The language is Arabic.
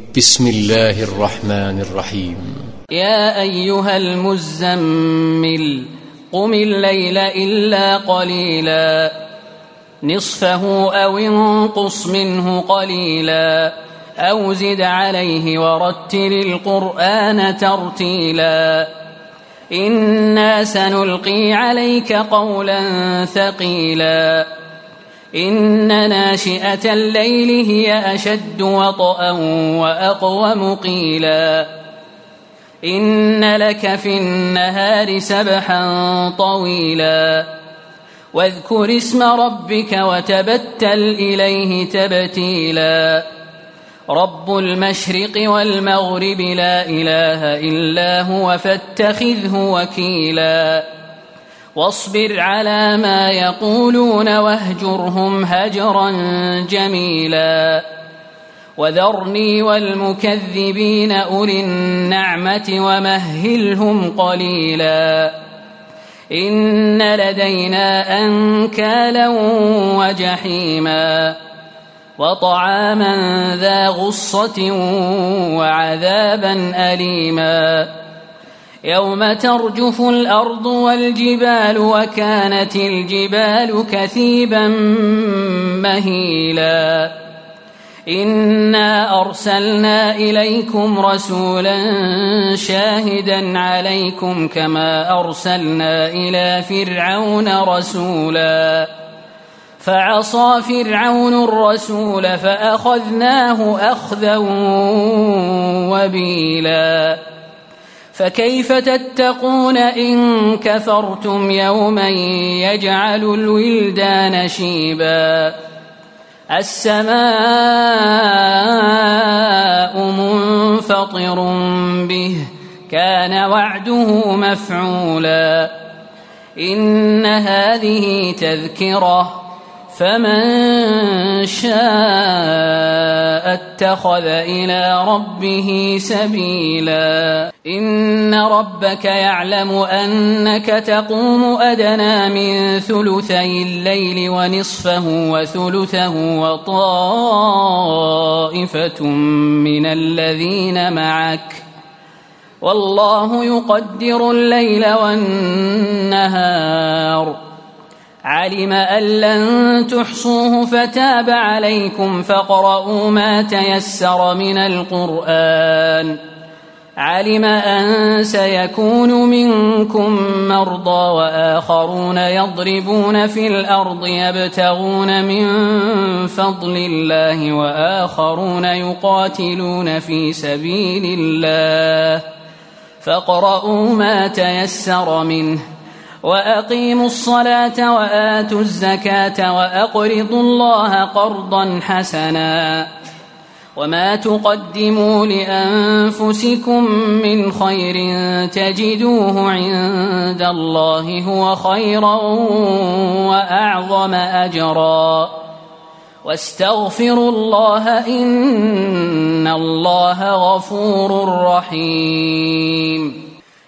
بسم الله الرحمن الرحيم. يا أيها المزمل قم الليل إلا قليلا نصفه أو انقص منه قليلا أو زد عليه ورتل القرآن ترتيلا إنا سنلقي عليك قولا ثقيلا إن ناشئة الليل هي أشد وطئا وأقوم قيلا إن لك في النهار سبحا طويلا واذكر اسم ربك وتبتل إليه تبتيلا رب المشرق والمغرب لا إله إلا هو فاتخذه وكيلا واصبر على ما يقولون واهجرهم هجرا جميلا وذرني والمكذبين أولي النعمة ومهلهم قليلا إن لدينا أنكالا وجحيما وطعاما ذا غصة وعذابا أليما يوم ترجف الأرض والجبال وكانت الجبال كثيبا مهيلا إنا أرسلنا إليكم رسولا شاهدا عليكم كما أرسلنا إلى فرعون رسولا فعصى فرعون الرسول فأخذناه أخذا وبيلا فكيف تتقون إن كفرتم يوما يجعل الولدان شيبا السماء منفطر به كان وعده مفعولا إن هذه تذكرة فمن شاء اتخذ إلى ربه سبيلا إن ربك يعلم أنك تقوم أدنى من ثلثي الليل ونصفه وثلثه وطائفة من الذين معك والله يقدر الليل والنهار علم أن لن تحصوه فتاب عليكم فاقرؤوا ما تيسر من القرآن علم أن سيكون منكم مرضى وآخرون يضربون في الأرض يبتغون من فضل الله وآخرون يقاتلون في سبيل الله فاقرؤوا ما تيسر منه وأقيموا الصلاة وآتوا الزكاة وأقرضوا الله قرضا حسنا وما تقدموا لأنفسكم من خير تجدوه عند الله هو خيرا وأعظم أجرا واستغفروا الله إن الله غفور رحيم.